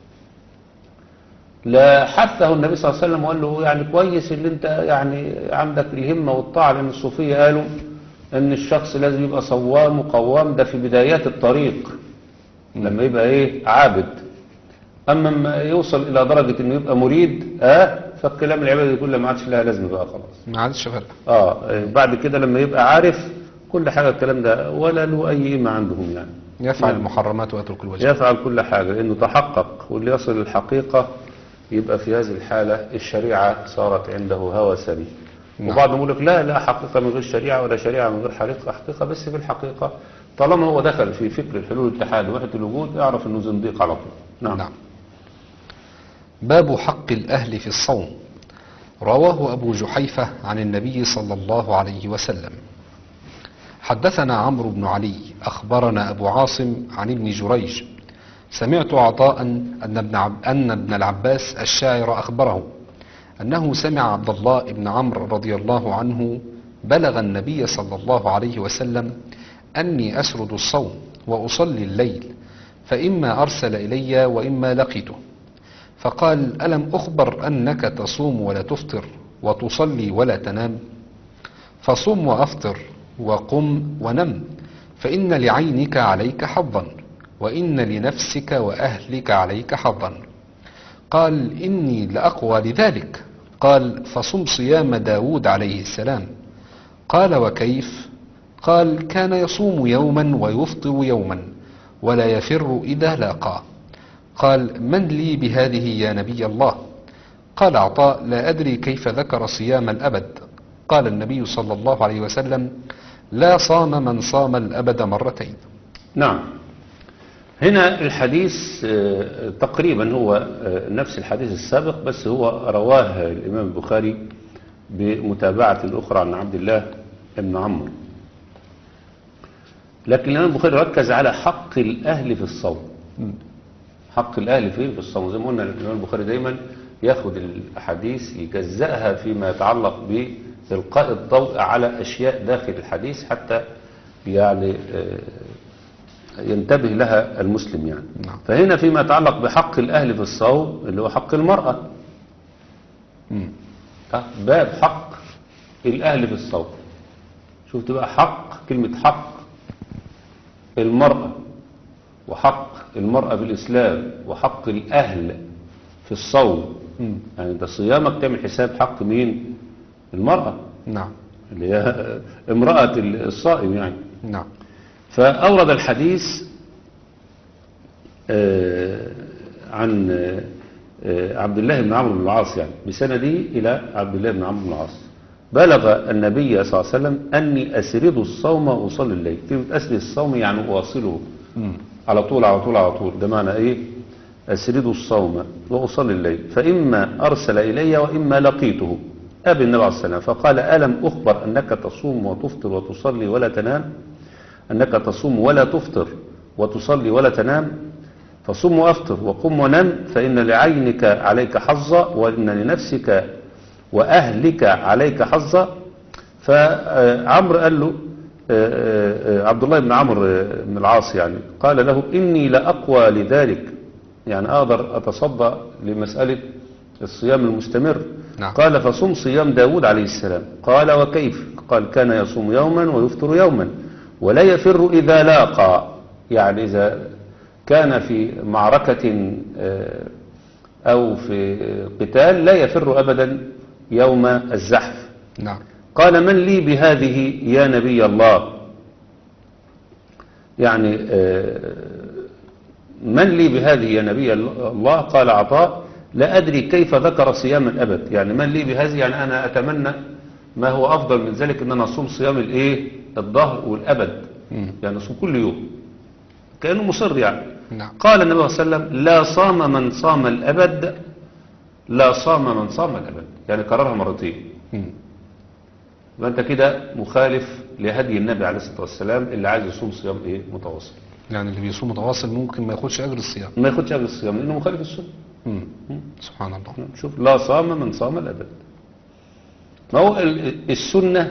لا حثه النبي صلى الله عليه وسلم وقال له يعني كويس اللي انت يعني عندك الهمة والطاعة، لأن الصوفية قالوا ان الشخص لازم يبقى صوام وقوام، ده في بدايات الطريق لما يبقى عابد. اما ما يوصل الى درجة انه يبقى مريد فالكلام العبادي كله ما عادش لها لازمه بقى خلاص، ما عادش فارقه. بعد كده لما يبقى عارف كل حاجة الكلام ده ولا له اي قيمة عندهم يعني. يفعل المحرمات ويترك الواجبات. يفعل كل حاجة لانه تحقق، واللي يصل للحقيقة يبقى في هذه الحالة الشريعة صارت عنده هوى سري. وبعضهم يقول لك لا حقيقة من غير شريعة ولا شريعة من غير حقيقة، بس في الحقيقة طالما هو دخل في فكر الحلول والاتحاد ووحدة الوجود اعرف انه زنديق على طول. نعم. باب حق الأهل في الصوم. رواه أبو جحيفة عن النبي صلى الله عليه وسلم. حدثنا عمرو بن علي أخبرنا أبو عاصم عن ابن جريج سمعت عطاء أن ابن العباس الشاعر أخبره أنه سمع عبد الله بن عمرو رضي الله عنه بلغ النبي صلى الله عليه وسلم أني أسرد الصوم وأصلي الليل، فإما أرسل إلي وإما لقيته، فقال ألم أخبر أنك تصوم ولا تفطر وتصلي ولا تنام؟ فصم وأفطر وقم ونم، فإن لعينك عليك حظا وإن لنفسك وأهلك عليك حظا. قال إني لأقوى لذلك. قال فصم صيام داود عليه السلام. قال وكيف؟ قال كان يصوم يوما ويفطر يوما ولا يفر إذا لاقى. قال من لي بهذه يا نبي الله؟ قال عطاء لا أدري كيف ذكر صيام الأبد. قال النبي صلى الله عليه وسلم لا صام من صام الأبد مرتين. نعم. هنا الحديث تقريبا هو نفس الحديث السابق، بس هو رواه الإمام البخاري بمتابعة الأخرى عن عبد الله بن عمرو، لكن الإمام البخاري ركز على حق الأهل في الصوم. حق الأهل في الصوم، زي ما قلنا الإمام البخاري دايما ياخد الأحاديث يجزأها فيما يتعلق بإلقاء الضوء على أشياء داخل الحديث حتى يعني ينتبه لها المسلم يعني. نعم. فهنا فيما يتعلق بحق الأهل في الصوم اللي هو حق المرأة. باب حق الأهل في الصوم. شفت بقى حق، كلمة حق المرأة وحق المرأة بالإسلام وحق الأهل في الصوم. يعني ده صيامك تعمل حساب حق مين؟ المرأة. نعم. اللي هي امرأة الصائم يعني. نعم. فأورد الحديث عن عبد الله بن عمرو بن العاص يعني بسنده إلى عبد الله بن عمرو بن العاص بلغ النبي صلى الله عليه وسلم أني أسرد الصوم وأصلي الليل. كلمة أسرد الصوم يعني أواصله على طول على طول على طول، ده معنى أسرد الصوم وأصلي الليل، فإما أرسل إلي وإما لقيته. أبي النبي عليه السلام فقال ألم أخبر أنك تصوم وتفطر وتصلي ولا تنام؟ أنك تصوم ولا تفطر وتصلي ولا تنام؟ فصم وأفطر وقم ونم، فإن لعينك عليك حظا وإن لنفسك وأهلك عليك حظا. فعمرو قال له عبد الله بن عمرو بن العاص يعني قال له إني لأقوى لذلك، يعني أقدر أتصدى لمسألة الصيام المستمر. نعم. قال فصم صيام داود عليه السلام. قال وكيف؟ قال كان يصوم يوما ويفطر يوما ولا يفر إذا لاقى، يعني إذا كان في معركة أو في قتال لا يفر أبدا يوم الزحف. نعم. قال من لي بهذه يا نبي الله؟ يعني من لي بهذه يا نبي الله؟ قال عطاء لا أدري كيف ذكر صيام الأبد. يعني من لي بهذه يعني أنا أتمنى ما هو أفضل من ذلك أن أنا أصوم صيام الإيه الظهر والأبد، يعني أصوم كل يوم كأنه مصر يعني. نعم. قال النبي صلى الله عليه وسلم لا صام من صام الأبد، لا صام من صام الأبد، يعني كررها مرتين. فأنت كده مخالف لهدي النبي عليه الصلاة والسلام اللي عايز يصوم صيام إيه متواصل. يعني اللي بيصوم متواصل ممكن ما ياخدش أجر الصيام. ما ياخدش أجر الصيام لأنه مخالف السنة. سبحان الله. شوف لا صام من صام الأبد. ما هو السنة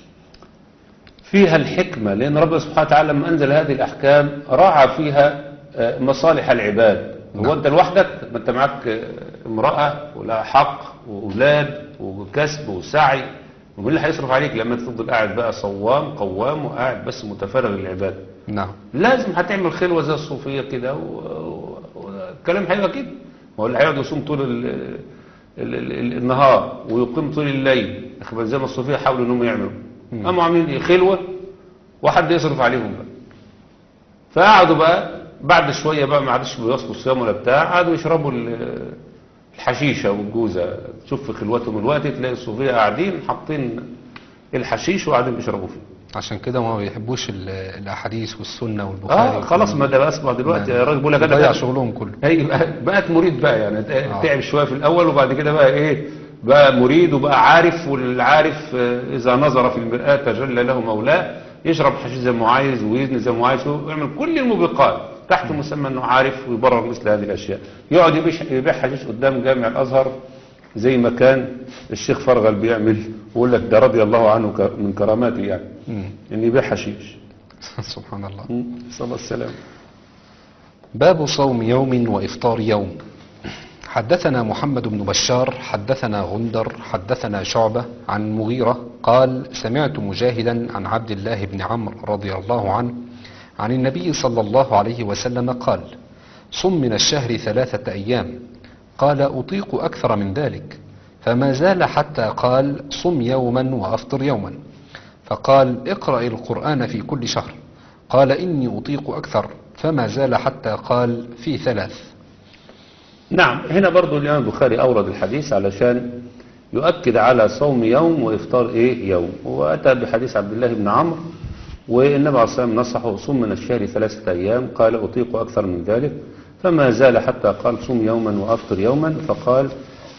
فيها الحكمة، لأن ربنا سبحانه وتعالى لما أنزل هذه الأحكام راعى فيها مصالح العباد. هو أنت لوحدك؟ ما أنت معك امرأة ولا حق وأولاد وكسب وسعي، ومين اللي هيصرف عليك لما تفضل قاعد بقى صوام قوام وقاعد بس متفرغ للعباد؟ نعم. لازم هتعمل خلوة زي الصوفية كده والكلام هيبقى كده. ما هو اللي هيقعد يصوم طول النهار ويقيم طول الليل زي ما الصوفية حاولوا انهم يعملوا، قاموا عاملين ايه؟ خلوة وحد يصرف عليهم بقى. فقعدوا بقى بعد شوية بقى ما عادش بيواصلوا الصيام ولا بتاع، قعدوا يشربوا الحشيشة والجوزة. تشوف في خلوتهم الوقت تلاقي الصوفية قاعدين حاطين الحشيش وقاعدين بيشربوا فيه. عشان كده ما بيحبوش الاحاديث والسنه والبخاري. خلاص ما ده بقى اسمع دلوقتي يا راجل بيقول لك ضيع شغلهم كله. هي بقت مريد بقى يعني تعب شويه في الاول وبعد كده بقى ايه بقى مريد وبقى عارف، والعارف اذا نظر في المرآة تجلى له مولاه، يشرب حشيش زي ما عايز ويزني زي ما عايز ويعمل كل الموبقات تحت مسمى انه عارف ويبرر مثل هذه الاشياء. يقعد يبيع حشيش قدام جامع الازهر زي ما كان الشيخ فرغل بيعمل، ويقول لك ده رضي الله عنه من كراماته يعني ان يبيع حشيش. سبحان الله. صلى الله عليه وسلم. باب صوم يوم وإفطار يوم. حدثنا محمد بن بشار حدثنا غندر حدثنا شعبة عن مغيرة قال سمعت مجاهدا عن عبد الله بن عمرو رضي الله عنه عن النبي صلى الله عليه وسلم قال صم من الشهر 3 أيام. قال أطيق أكثر من ذلك، فما زال حتى قال صم يوما وأفطر يوما. فقال اقرأ القرآن في كل شهر. قال إني أطيق أكثر، فما زال حتى قال في 3. نعم. هنا برضو الإمام البخاري أورد الحديث علشان يؤكد على صوم يوم وإفطار يوم. وأتى بحديث عبد الله بن عمرو والنبي عليه الصلاة والسلام نصحه صم من الشهر 3 أيام. قال أطيق أكثر من ذلك، فما زال حتى قال صم يوما وأفطر يوما. فقال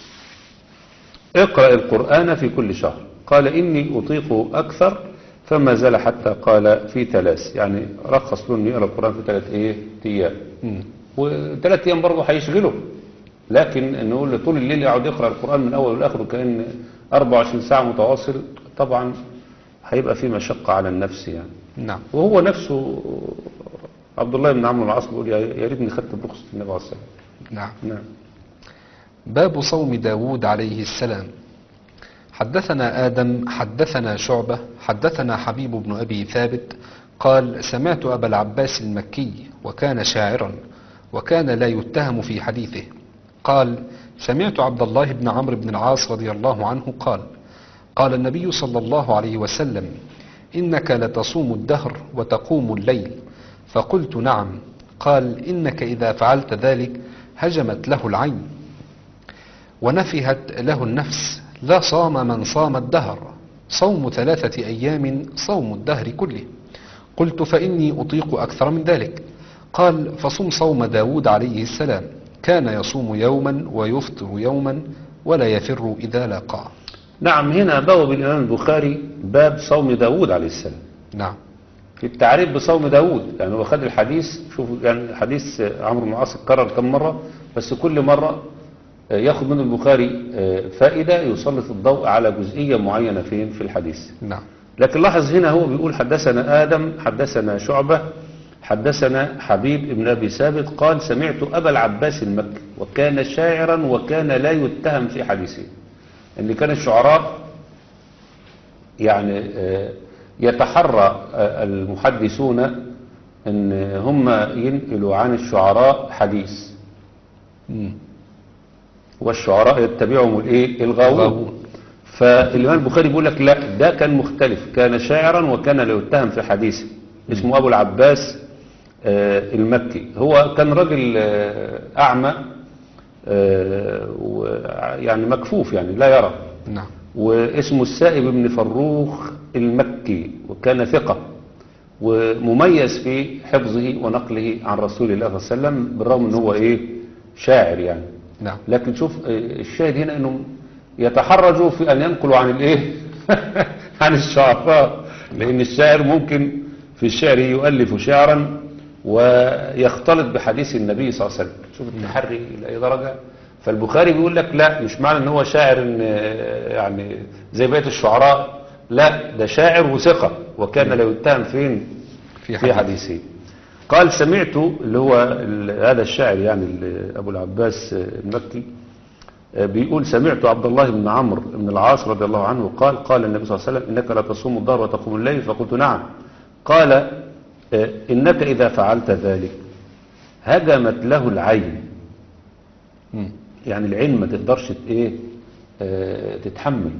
اقرأ القرآن في كل شهر. قال إني أطيق أكثر، فما زال حتى قال في 3. يعني رخص له أن يقرأ القرآن في 3 أيام. و3 أيام برضه هيشغله، لكن نقول له طول الليل يقعد يقرأ القرآن من أول لآخر كأن 24 ساعة متواصل، طبعا هيبقى في مشقة على النفس يعني. نعم. وهو نفسه عبد الله بن عمرو العاص بيقول يا ريتني خدت برخصة النبي عليه الصلاة والسلام. نعم. باب صوم داود عليه السلام. حدثنا آدم حدثنا شعبة حدثنا حبيب بن أبي ثابت قال سمعت أبا العباس المكي وكان شاعرا وكان لا يتهم في حديثه. قال سمعت عبد الله بن عمرو بن العاص رضي الله عنه قال قال النبي صلى الله عليه وسلم إنك لتصوم الدهر وتقوم الليل. فقلت نعم. قال إنك إذا فعلت ذلك هجمت له العين ونفهت له النفس. لا صام من صام الدهر، صوم 3 أيام صوم الدهر كله. قلت فإني أطيق أكثر من ذلك. قال فصم صوم داود عليه السلام، كان يصوم يوما ويفطر يوما ولا يفر إذا لاقاه. نعم. هنا بوب الإمام البخاري باب صوم داود عليه السلام. نعم. في التعريف بصوم داود، يعني هو خد الحديث. شوفوا يعني حديث عمرو بن العاص اتكرر كم مرة، بس كل مرة ياخذ من البخاري فائدة يسلط الضوء على جزئية معينة فين في الحديث. نعم. لكن لاحظ هنا هو بيقول حدثنا آدم حدثنا شعبة حدثنا حبيب بن أبي ثابت قال سمعت أبا العباس المكي وكان شاعرا وكان لا يتهم في حديثه. ان كان الشعراء يعني يتحرى المحدثون ان هم ينقلوا عن الشعراء حديث، والشعراء يتبعهم الغاوون. فالإمام البخاري بيقول لك لا، ده كان مختلف، كان شاعرا وكان لا يتهم في حديثه. اسمه أبو العباس المكي. هو كان راجل أعمى، يعني مكفوف، يعني لا يرى. نعم. واسمه السائب بن فروخ المكي، وكان ثقة ومميز في حفظه ونقله عن رسول الله صلى الله عليه وسلم، بالرغم ان هو شاعر يعني. نعم. لكن شوف الشاهد هنا انهم يتحرجوا في ان ينقلوا عن عن الشعراء، لان الشاعر ممكن في الشعر يؤلف شعرا ويختلط بحديث النبي صلى الله عليه وسلم. شوف التحري الى اي درجة. فالبخاري بيقول لك لا، مش معنى ان هو شاعر ان يعني زي بقية الشعراء، لا، ده شاعر وثقة، وكان لا يتهم فين في حديثه. قال سمعت، اللي هو هذا الشاعر يعني ابو العباس المكي، بيقول سمعت عبد الله بن عمرو بن العاص رضي الله عنه قال قال النبي صلى الله عليه وسلم انك لا تصوم الظهر وتقوم الليل، فقلت نعم. قال انك اذا فعلت ذلك هجمت له العين، يعني العين ما تقدرش تتحمل،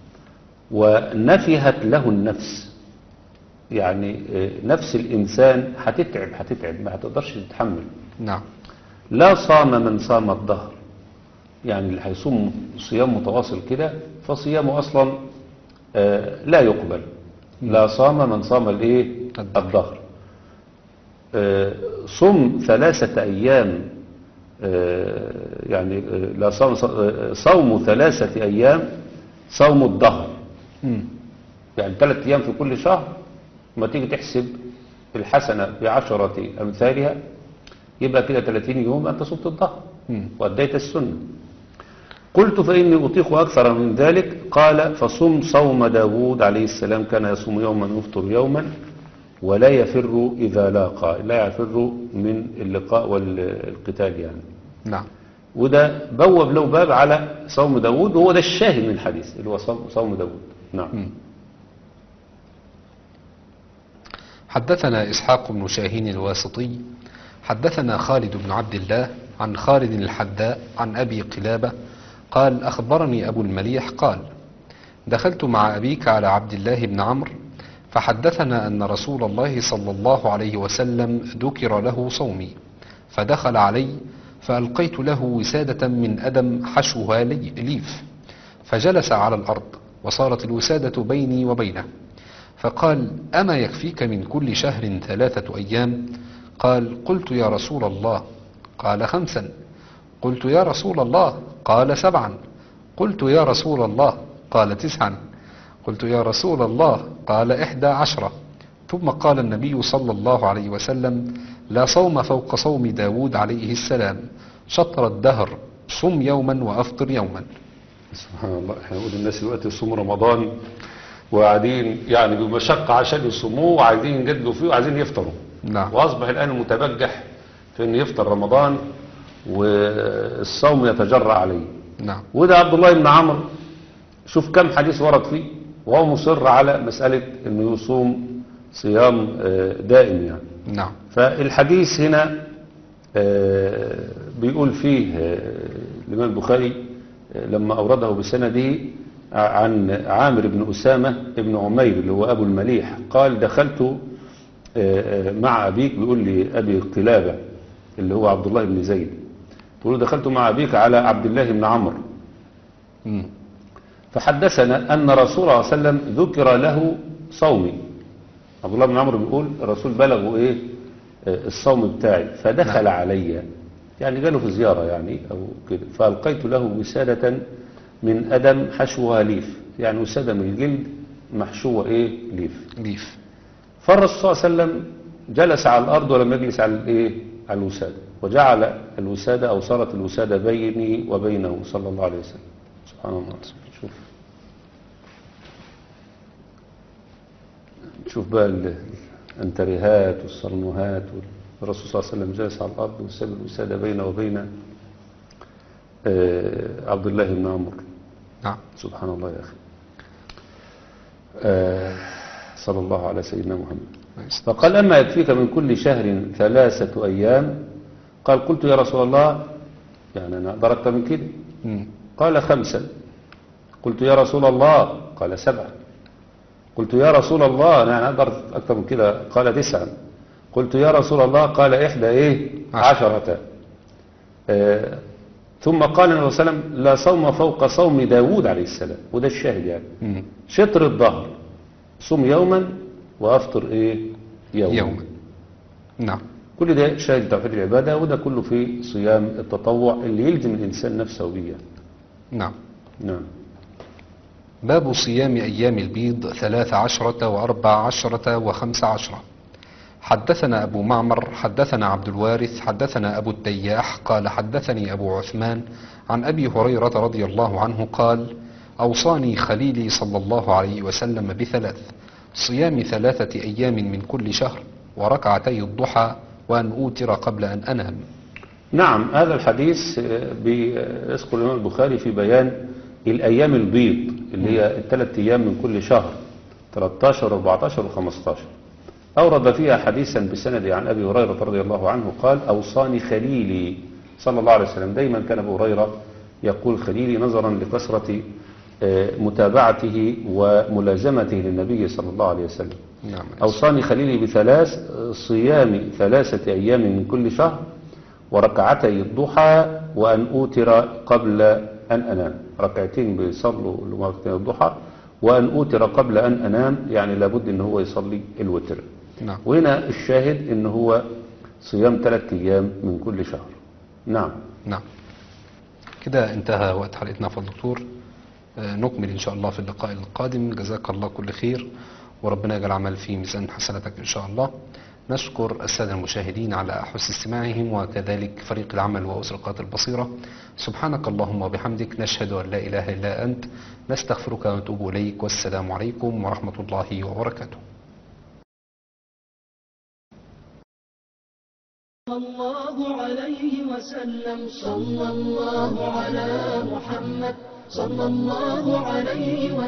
ونفهت له النفس، يعني نفس الإنسان هتتعب ما هتقدرش تتحمل. نعم. لا صام من صام الظهر، يعني اللي هيصوم صيام متواصل كده فصيامه أصلا لا يقبل. لا صام من صام الظهر. صم 3 أيام، يعني لا صوم 3 أيام صوم الظهر، يعني 3 أيام في كل شهر. ما تيجي تحسب الحسنة ب10 أمثالها، يبقى كده 30 يوم أنت صمت الظهر وأديت السنة. قلت فإني أطيق أكثر من ذلك. قال فصم صوم داود عليه السلام، كان يصوم يوما يفطر يوما ولا يفر إذا لاقى، لا يفر من اللقاء والقتال يعني. نعم. وده بوب له باب على صوم داود، وهو ده الشاهد من الحديث اللي هو صوم داود. نعم. حدثنا إسحاق بن شاهين الواسطي حدثنا خالد بن عبد الله عن خالد الحداء عن أبي قلابة قال أخبرني أبو المليح قال دخلت مع أبيك على عبد الله بن عمرو فحدثنا أن رسول الله صلى الله عليه وسلم ذكر له صومي، فدخل علي فألقيت له وسادة من أدم حشوها ليف، فجلس على الأرض وصارت الوسادة بيني وبينه، فقال أما يكفيك من كل شهر 3 أيام؟ قال قلت يا رسول الله. قال 5. قلت يا رسول الله. قال 7. قلت يا رسول الله. قال 9. قلت يا رسول الله. قال 11. ثم قال النبي صلى الله عليه وسلم لا صوم فوق صوم داود عليه السلام، شطر الدهر، صم يوما وأفطر يوما. سبحان الله. احنا نقول الناس دلوقتي يصوموا رمضان وقاعدين يعني بمشقة عشان يصوموه، وعايزين يجدوا فيه وعايزين يفطروا. نعم. وأصبح الآن المتبجح في أن يفطر رمضان والصوم يتجرأ عليه. نعم. وده عبد الله بن عمرو، شوف كم حديث ورد فيه وهو مصر على مسألة أنه يصوم صيام دائم يعني. نعم. فالحديث هنا بيقول فيه الإمام البخاري لما أورده بسنده عن عامر بن أسامة بن عمير اللي هو أبو المليح قال دخلت مع أبيك، بيقول لي أبي قلابة اللي هو عبد الله بن زيد، بيقول دخلت مع أبيك على عبد الله بن عمرو فحدثنا أن رسول الله صلى الله عليه وسلم ذكر له صومي. عبد الله بن عمرو بيقول الرسول بلغوا الصوم بتاعي، فدخل علي، يعني جاله في زيارة يعني أو كده، فألقيت له وسادة من أدم حشوها ليف، يعني وسادة من الجلد محشوة ليف. فالرسول صلى الله عليه وسلم جلس على الأرض ولم يجلس على الوسادة، وجعل الوسادة أو صارت الوسادة بيني وبينه صلى الله عليه وسلم. سبحان الله. شوف بقى الانتريهات والصرموهات، والرسول صلى الله عليه وسلم جلس على الأرض وساب الوسادة بينه وبين عبد الله بن عمرو. نعم. سبحان الله يا أخي. صلى الله على سيدنا محمد. فقال أما يكفيك من كل شهر 3 أيام؟ قال قلت يا رسول الله، يعني أنا أقدر أكثر من كده؟ قال 5. قلت يا رسول الله. قال 7. قلت يا رسول الله، أنا أقدر أكثر من كده؟ قال 9. قلت يا رسول الله، قال إحدى إيه 10. ثم قال النبي صلى الله عليه وسلم لا صوم فوق صوم داود عليه السلام، وده الشاهد يعني. شطر الظهر صوم يوما وأفطر إيه يوما. نعم. كل ده شاهد توحيد العبادة، وده كله في صيام التطوع اللي يلزم الإنسان نفسه بيه. نعم. نعم. باب صيام أيام البيض 13 و14 و15. حدثنا أبو معمر حدثنا عبد الوارث حدثنا أبو التياح قال حدثني أبو عثمان عن أبي هريرة رضي الله عنه قال أوصاني خليلي صلى الله عليه وسلم بثلاث: صيام 3 أيام من كل شهر، وركعتي الضحى، وأن أوتر قبل أن أنام. نعم، هذا الحديث بيذكر الإمام البخاري في بيان الأيام البيض اللي هي ال3 أيام من كل شهر، 13 و14 و15. أورد فيها حديثا بسند عن أبي هريرة رضي الله عنه قال أوصاني خليلي صلى الله عليه وسلم. دايما كان أبو هريرة يقول خليلي نظرا لكثرة متابعته وملازمته للنبي صلى الله عليه وسلم. نعم. أوصاني خليلي بثلاث: صيام 3 أيام من كل شهر، وركعتي الضحى، وأن أوتر قبل أن أنام. ركعتين بيصلوا ركعتين الضحى، وأن أوتر قبل أن أنام، يعني لابد أن هو يصلي الوتر. نعم. وهنا الشاهد أنه هو صيام 3 أيام من كل شهر. نعم. نعم. كده انتهى وقت حلقتنا في الدكتور. نكمل إن شاء الله في اللقاء القادم. جزاك الله كل خير، وربنا يجعل العمل في ميزان حسناتك إن شاء الله. نشكر السادة المشاهدين على حسن استماعهم، وكذلك فريق العمل وأسرقات البصيرة. سبحانك اللهم وبحمدك، نشهد أن لا إله إلا أنت، نستغفرك ونتوب إليك، والسلام عليكم ورحمة الله وبركاته. صلى الله عليه وسلم، صلى الله على محمد، صلى الله عليه وسلم.